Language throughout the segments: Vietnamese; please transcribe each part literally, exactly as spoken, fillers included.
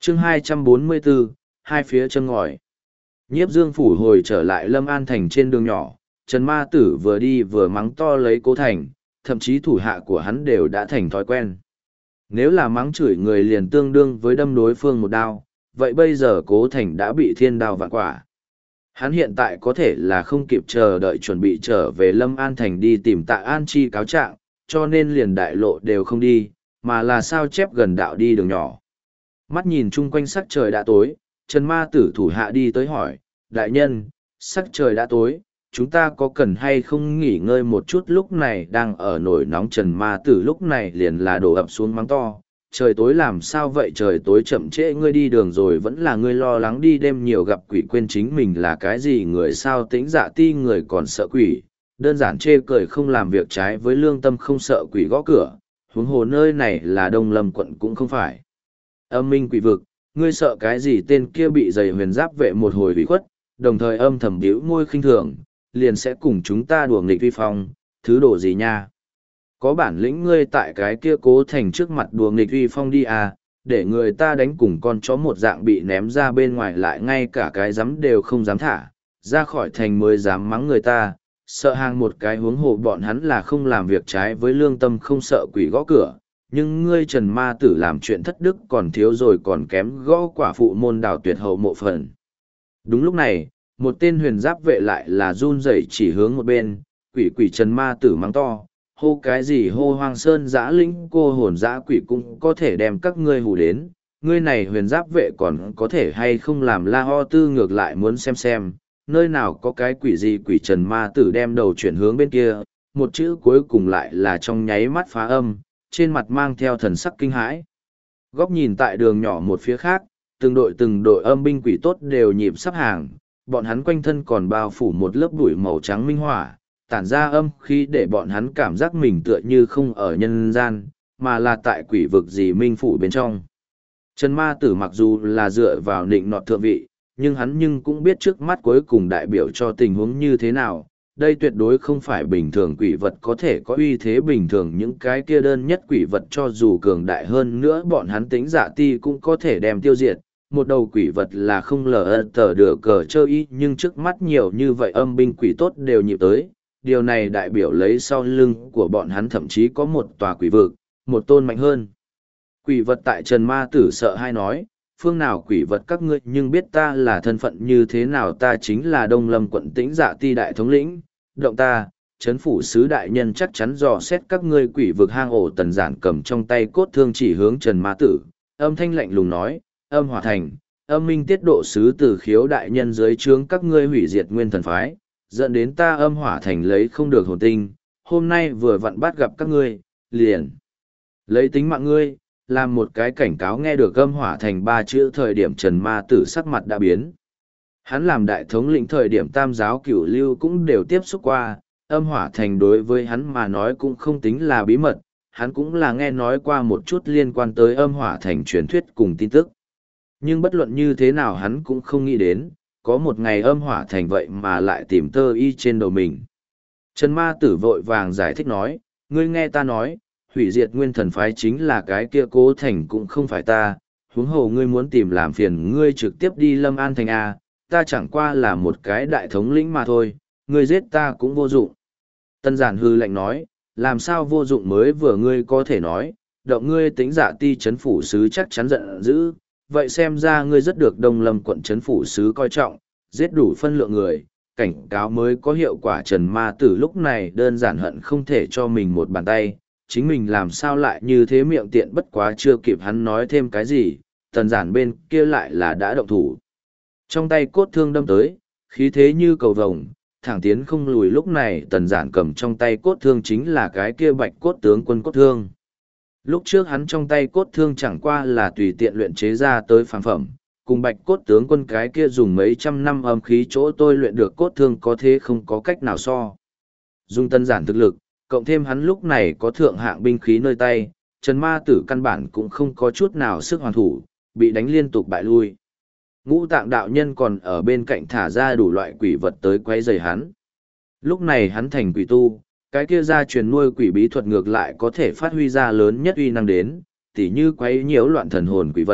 chương hai trăm bốn mươi bốn, hai phía chân ngòi. Nhiếp Dương phủ hồi trở lại Lâm An Thành trên đường nhỏ, Trần Ma Tử vừa đi vừa mắng to lấy Cố Thành, thậm chí thủ hạ của hắn đều đã thành thói quen. Nếu là mắng chửi người liền tương đương với đâm đối phương một đao, vậy bây giờ Cố Thành đã bị thiên đao vạn quả. Hắn hiện tại có thể là không kịp chờ đợi chuẩn bị trở về Lâm An Thành đi tìm Tạ An Chi cáo trạng, cho nên liền đại lộ đều không đi, mà là sao chép gần đạo đi đường nhỏ. Mắt nhìn chung quanh sắc trời đã tối, Trần Ma Tử thủ hạ đi tới hỏi, đại nhân, sắc trời đã tối, chúng ta có cần hay không nghỉ ngơi một chút? Lúc này đang ở nổi nóng, Trần Ma Tử lúc này liền là đổ ập xuống mắng to, trời tối làm sao vậy, trời tối chậm trễ ngươi đi đường rồi vẫn là ngươi lo lắng đi đêm nhiều gặp quỷ quên chính mình là cái gì người sao? Tĩnh Dạ Ti người còn sợ quỷ, đơn giản chê cười không làm việc trái với lương tâm, không sợ quỷ gõ cửa, huống hồ nơi này là Đông Lâm quận cũng không phải âm minh quỷ vực, ngươi sợ cái gì? Tên kia bị giày huyền giáp vệ một hồi bị khuất, đồng thời âm thầm bĩu môi khinh thường, liền sẽ cùng chúng ta đùa nghịch vi phong, thứ đồ gì nha? Có bản lĩnh ngươi tại cái kia Cố Thành trước mặt đùa nghịch vi phong đi à, để người ta đánh cùng con chó một dạng bị ném ra bên ngoài lại ngay cả cái dám đều không dám thả, ra khỏi thành mới dám mắng người ta, sợ hàng một cái huống hồ bọn hắn là không làm việc trái với lương tâm, không sợ quỷ gõ cửa. Nhưng ngươi Trần Ma Tử làm chuyện thất đức còn thiếu rồi còn kém gõ quả phụ môn đào tuyệt hậu mộ phần. Đúng lúc này, một tên huyền giáp vệ lại là run rẩy chỉ hướng một bên, quỷ quỷ Trần Ma Tử mắng to, hô cái gì hô, Hoang Sơn dã linh cô hồn dã quỷ cũng có thể đem các ngươi hù đến, ngươi này huyền giáp vệ còn có thể hay không làm la ho tư, ngược lại muốn xem xem, nơi nào có cái quỷ gì? Quỷ Trần Ma Tử đem đầu chuyển hướng bên kia, một chữ cuối cùng lại là trong nháy mắt phá âm, trên mặt mang theo thần sắc kinh hãi. Góc nhìn tại đường nhỏ một phía khác, từng đội từng đội âm binh quỷ tốt đều nhịp sắp hàng, bọn hắn quanh thân còn bao phủ một lớp bụi màu trắng minh hỏa, tản ra âm khí để bọn hắn cảm giác mình tựa như không ở nhân gian, mà là tại quỷ vực gì minh phủ bên trong. Trần Ma Tử mặc dù là dựa vào nịnh nọt thượng vị, nhưng hắn nhưng cũng biết trước mắt cuối cùng đại biểu cho tình huống như thế nào. Đây tuyệt đối không phải bình thường quỷ vật có thể có uy thế bình thường, những cái kia đơn nhất quỷ vật cho dù cường đại hơn nữa bọn hắn Tĩnh Dạ Ti cũng có thể đem tiêu diệt. Một đầu quỷ vật là không lờ tờ được cờ chơi y, nhưng trước mắt nhiều như vậy âm binh quỷ tốt đều nhịp tới. Điều này đại biểu lấy sau lưng của bọn hắn thậm chí có một tòa quỷ vực, một tôn mạnh hơn. Quỷ vật tại Trần Ma Tử sợ hai nói, phương nào quỷ vật các ngươi nhưng biết ta là thân phận như thế nào? Ta chính là Đông Lâm quận Tĩnh Dạ Ti đại thống lĩnh, động ta, chấn phủ sứ đại nhân chắc chắn dò xét các ngươi quỷ vực hang ổ. Tần Giản cầm trong tay cốt thương chỉ hướng Trần Ma Tử, âm thanh lạnh lùng nói, âm hỏa thành, âm minh tiết độ sứ Từ Khiếu đại nhân dưới trướng các ngươi hủy diệt nguyên thần phái, dẫn đến ta âm hỏa thành lấy không được hồn tinh, hôm nay vừa vặn bắt gặp các ngươi, liền lấy tính mạng ngươi, làm một cái cảnh cáo. Nghe được âm hỏa thành ba chữ thời điểm Trần Ma Tử sắc mặt đã biến. Hắn làm đại thống lĩnh thời điểm tam giáo cửu lưu cũng đều tiếp xúc qua, âm hỏa thành đối với hắn mà nói cũng không tính là bí mật, hắn cũng là nghe nói qua một chút liên quan tới âm hỏa thành truyền thuyết cùng tin tức. Nhưng bất luận như thế nào hắn cũng không nghĩ đến, có một ngày âm hỏa thành vậy mà lại tìm tơ y trên đầu mình. Trần Ma Tử vội vàng giải thích nói, ngươi nghe ta nói, hủy diệt nguyên thần phái chính là cái kia Cố Thành cũng không phải ta, huống hồ ngươi muốn tìm làm phiền ngươi trực tiếp đi Lâm An Thành A, ta chẳng qua là một cái đại thống lĩnh mà thôi, ngươi giết ta cũng vô dụng. Tân Giản hư lạnh nói, làm sao vô dụng mới vừa ngươi có thể nói, động ngươi Tĩnh Dạ Ti chấn phủ sứ chắc chắn giận dữ, vậy xem ra ngươi rất được Đông Lâm quận chấn phủ sứ coi trọng, giết đủ phân lượng người, cảnh cáo mới có hiệu quả. Trần Ma Tử lúc này đơn giản hận không thể cho mình một bàn tay, chính mình làm sao lại như thế miệng tiện. Bất quá chưa kịp hắn nói thêm cái gì, Tần Giản bên kia lại là đã động thủ. Trong tay cốt thương đâm tới, khí thế như cầu vồng, thẳng tiến không lùi. Lúc này Tần Giản cầm trong tay cốt thương chính là cái kia Bạch Cốt tướng quân cốt thương. Lúc trước hắn trong tay cốt thương chẳng qua là tùy tiện luyện chế ra tới phàm phẩm, cùng Bạch Cốt tướng quân cái kia dùng mấy trăm năm âm khí chỗ tôi luyện được cốt thương có thế không có cách nào so. Dùng Tần Giản thực lực, cộng thêm hắn lúc này có thượng hạng binh khí nơi tay, Trần Ma Tử căn bản cũng không có chút nào sức hoàn thủ, bị đánh liên tục bại lui. Ngũ Tạng đạo nhân còn ở bên cạnh thả ra đủ loại quỷ vật tới quấy rầy hắn. Lúc này hắn thành quỷ tu, cái kia gia truyền nuôi quỷ bí thuật ngược lại có thể phát huy ra lớn nhất uy năng đến, tỉ như quấy nhiễu loạn thần hồn quỷ vật,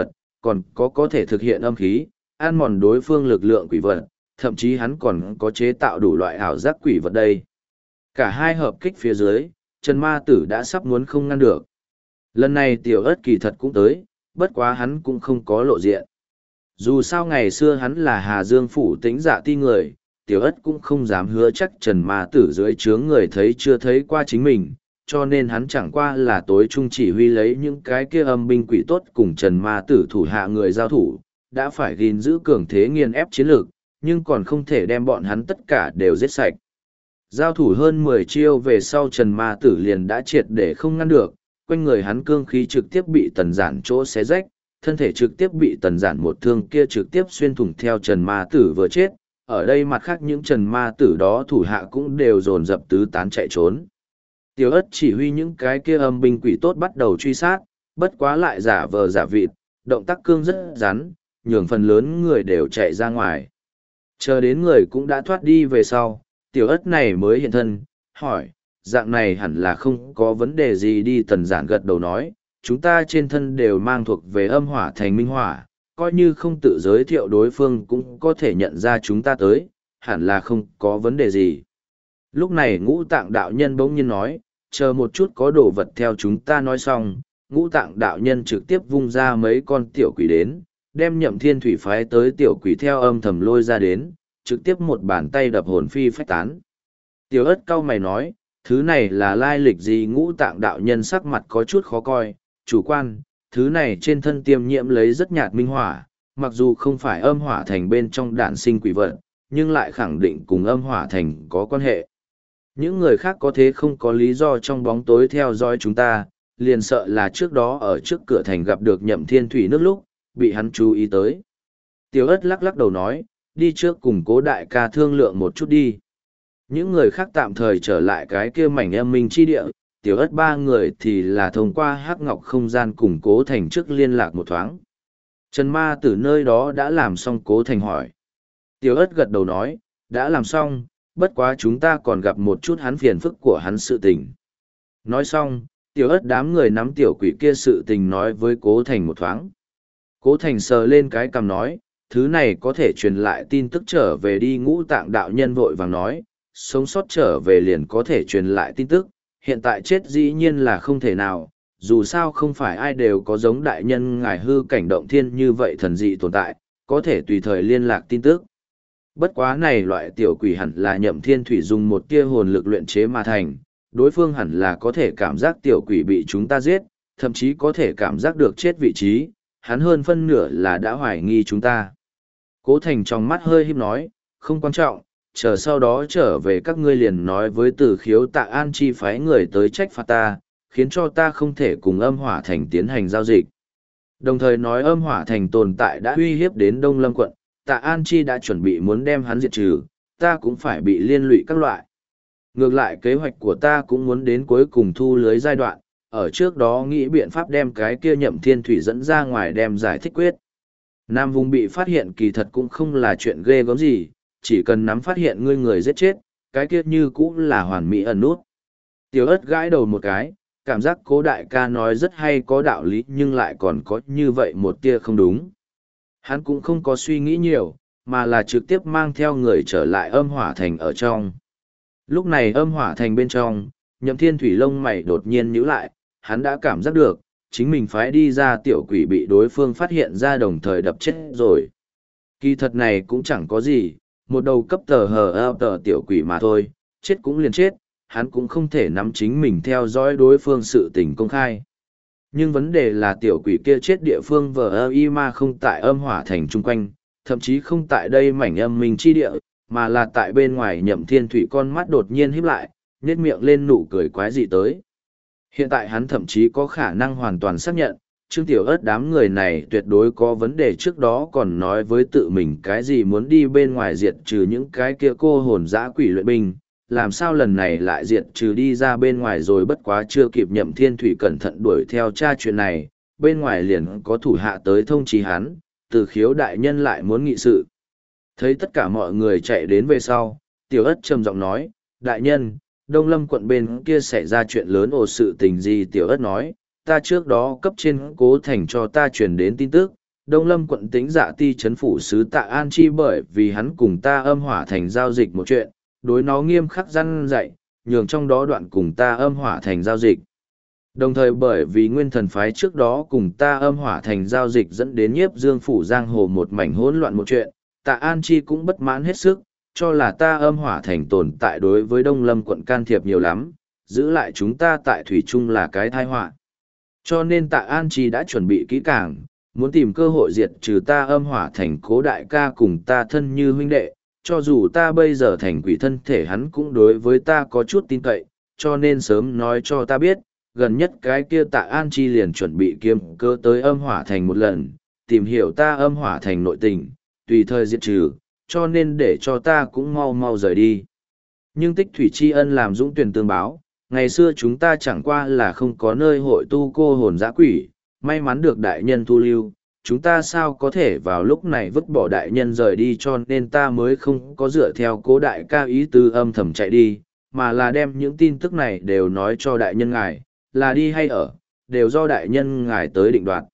còn có có thể thực hiện âm khí, ăn mòn đối phương lực lượng quỷ vật, thậm chí hắn còn có chế tạo đủ loại ảo giác quỷ vật đây. Cả hai hợp kích phía dưới, Trần Ma Tử đã sắp muốn không ngăn được. Lần này tiểu ất kỳ thật cũng tới, bất quá hắn cũng không có lộ diện. Dù sao ngày xưa hắn là Hà Dương phủ tĩnh dạ ti người, tiểu ất cũng không dám hứa chắc Trần Ma Tử dưới trướng người thấy chưa thấy qua chính mình, cho nên hắn chẳng qua là tối trung chỉ huy lấy những cái kia âm binh quỷ tốt cùng Trần Ma Tử thủ hạ người giao thủ, đã phải gìn giữ cường thế nghiền ép chiến lược, nhưng còn không thể đem bọn hắn tất cả đều giết sạch. Giao thủ hơn mười chiêu về sau Trần Ma Tử liền đã triệt để không ngăn được, quanh người hắn cương khí trực tiếp bị tần giản chỗ xé rách, thân thể trực tiếp bị tần giản một thương kia trực tiếp xuyên thủng theo Trần Ma Tử vừa chết. Ở đây mặt khác những Trần Ma Tử đó thủ hạ cũng đều dồn dập tứ tán chạy trốn. Tiểu ất chỉ huy những cái kia âm binh quỷ tốt bắt đầu truy sát, bất quá lại giả vờ giả vịt, động tác cương rất rắn, nhường phần lớn người đều chạy ra ngoài. Chờ đến người cũng đã thoát đi về sau, tiểu ất này mới hiện thân, hỏi, dạng này hẳn là không có vấn đề gì đi. Tần giản gật đầu nói, chúng ta trên thân đều mang thuộc về âm hỏa thành minh hỏa, coi như không tự giới thiệu đối phương cũng có thể nhận ra chúng ta tới, hẳn là không có vấn đề gì. Lúc này ngũ tạng đạo nhân bỗng nhiên nói, chờ một chút có đồ vật theo chúng ta nói xong, ngũ tạng đạo nhân trực tiếp vung ra mấy con tiểu quỷ đến, đem Nhậm Thiên Thủy phái tới tiểu quỷ theo âm thầm lôi ra đến, trực tiếp một bàn tay đập hồn phi phách tán. Tiểu ất cau mày nói, thứ này là lai lịch gì? Ngũ tạng đạo nhân sắc mặt có chút khó coi, chủ quan, thứ này trên thân tiêm nhiễm lấy rất nhạt minh hỏa, mặc dù không phải âm hỏa thành bên trong đạn sinh quỷ vật, nhưng lại khẳng định cùng âm hỏa thành có quan hệ. Những người khác có thế không có lý do trong bóng tối theo dõi chúng ta, liền sợ là trước đó ở trước cửa thành gặp được Nhậm Thiên Thủy nước lúc, bị hắn chú ý tới. Tiểu ất lắc lắc đầu nói, đi trước cùng Cố đại ca thương lượng một chút đi. Những người khác tạm thời trở lại cái kia mảnh âm minh chi địa, tiểu ất ba người thì là thông qua hắc ngọc không gian cùng Cố Thành trước liên lạc một thoáng. Trần Ma từ nơi đó đã làm xong. Cố Thành hỏi. Tiểu ất gật đầu nói, đã làm xong, bất quá chúng ta còn gặp một chút hắn phiền phức của hắn sự tình. Nói xong, tiểu ất đám người nắm tiểu quỷ kia sự tình nói với Cố Thành một thoáng. Cố Thành sờ lên cái cằm nói, thứ này có thể truyền lại tin tức trở về đi. Ngũ tạng đạo nhân vội vàng nói, sống sót trở về liền có thể truyền lại tin tức, hiện tại chết dĩ nhiên là không thể nào, dù sao không phải ai đều có giống đại nhân ngài hư cảnh động thiên như vậy thần dị tồn tại, có thể tùy thời liên lạc tin tức. Bất quá này loại tiểu quỷ hẳn là Nhậm Thiên Thủy dùng một tia hồn lực luyện chế mà thành, đối phương hẳn là có thể cảm giác tiểu quỷ bị chúng ta giết, thậm chí có thể cảm giác được chết vị trí, hắn hơn phân nửa là đã hoài nghi chúng ta. Cố Thành trong mắt hơi híp nói, không quan trọng, chờ sau đó trở về các ngươi liền nói với Từ Khiếu Tạ An chi phái người tới trách phạt ta, khiến cho ta không thể cùng âm hỏa thành tiến hành giao dịch. Đồng thời nói âm hỏa thành tồn tại đã uy hiếp đến Đông Lâm quận, Tạ An chi đã chuẩn bị muốn đem hắn diệt trừ, ta cũng phải bị liên lụy các loại. Ngược lại kế hoạch của ta cũng muốn đến cuối cùng thu lưới giai đoạn, ở trước đó nghĩ biện pháp đem cái kia Nhậm Thiên Thủy dẫn ra ngoài đem giải thích quyết. Nam vùng bị phát hiện kỳ thật cũng không là chuyện ghê gớm gì, chỉ cần nắm phát hiện ngươi người giết chết, cái kia như cũng là hoàn mỹ ẩn nút. Tiểu ất gãi đầu một cái, cảm giác Cố đại ca nói rất hay có đạo lý nhưng lại còn có như vậy một tia không đúng. Hắn cũng không có suy nghĩ nhiều, mà là trực tiếp mang theo người trở lại âm hỏa thành ở trong. Lúc này âm hỏa thành bên trong, Nhậm Thiên Thủy lông mày đột nhiên nhíu lại, hắn đã cảm giác được, chính mình phái đi ra tiểu quỷ bị đối phương phát hiện ra đồng thời đập chết rồi. Kỳ thật này cũng chẳng có gì, một đầu cấp tờ hờ ơ tờ tiểu quỷ mà thôi, chết cũng liền chết, hắn cũng không thể nắm chính mình theo dõi đối phương sự tình công khai. Nhưng vấn đề là tiểu quỷ kia chết địa phương vờ ơ y ma không tại âm hỏa thành chung quanh, thậm chí không tại đây mảnh âm minh chi địa, mà là tại bên ngoài. Nhậm Thiên Thủy con mắt đột nhiên híp lại, nhếch miệng lên nụ cười quái dị tới. Hiện tại hắn thậm chí có khả năng hoàn toàn xác nhận, Trương Tiểu Ất đám người này tuyệt đối có vấn đề. Trước đó còn nói với tự mình cái gì muốn đi bên ngoài diệt trừ những cái kia cô hồn dã quỷ luyện binh, làm sao lần này lại diệt trừ đi ra bên ngoài rồi. Bất quá chưa kịp Nhậm Thiên Thủy cẩn thận đuổi theo tra chuyện này, bên ngoài liền có thủ hạ tới thông chí hắn, Từ Khiếu đại nhân lại muốn nghị sự. Thấy tất cả mọi người chạy đến về sau, Tiểu Ất trầm giọng nói, đại nhân, Đông Lâm quận bên kia xảy ra chuyện lớn ồ sự tình gì? Tiểu Ất nói, ta trước đó cấp trên Cố Thành cho ta truyền đến tin tức, Đông Lâm quận Tĩnh Dạ Ti trấn phủ sứ Tạ An Chi bởi vì hắn cùng ta âm hỏa thành giao dịch một chuyện, đối nó nghiêm khắc răn dạy, nhường trong đó đoạn cùng ta âm hỏa thành giao dịch. Đồng thời bởi vì nguyên thần phái trước đó cùng ta âm hỏa thành giao dịch dẫn đến nhiếp dương phủ giang hồ một mảnh hỗn loạn một chuyện, Tạ An Chi cũng bất mãn hết sức, cho là ta âm hỏa thành tồn tại đối với Đông Lâm quận can thiệp nhiều lắm, giữ lại chúng ta tại Thủy Trung là cái tai họa. Cho nên Tạ An Chi đã chuẩn bị kỹ càng, muốn tìm cơ hội diệt trừ ta âm hỏa thành Cố đại ca cùng ta thân như huynh đệ, cho dù ta bây giờ thành quỷ thân thể hắn cũng đối với ta có chút tin cậy, cho nên sớm nói cho ta biết, gần nhất cái kia Tạ An Chi liền chuẩn bị kiếm cơ tới âm hỏa thành một lần, tìm hiểu ta âm hỏa thành nội tình, tùy thời diệt trừ, cho nên để cho ta cũng mau mau rời đi. Nhưng tích thủy tri ân làm dũng tuyển tương báo, ngày xưa chúng ta chẳng qua là không có nơi hội tu cô hồn dã quỷ, may mắn được đại nhân thu lưu, chúng ta sao có thể vào lúc này vứt bỏ đại nhân rời đi, cho nên ta mới không có dựa theo Cố đại ca ý tư âm thầm chạy đi, mà là đem những tin tức này đều nói cho đại nhân ngài, là đi hay ở, đều do đại nhân ngài tới định đoạt.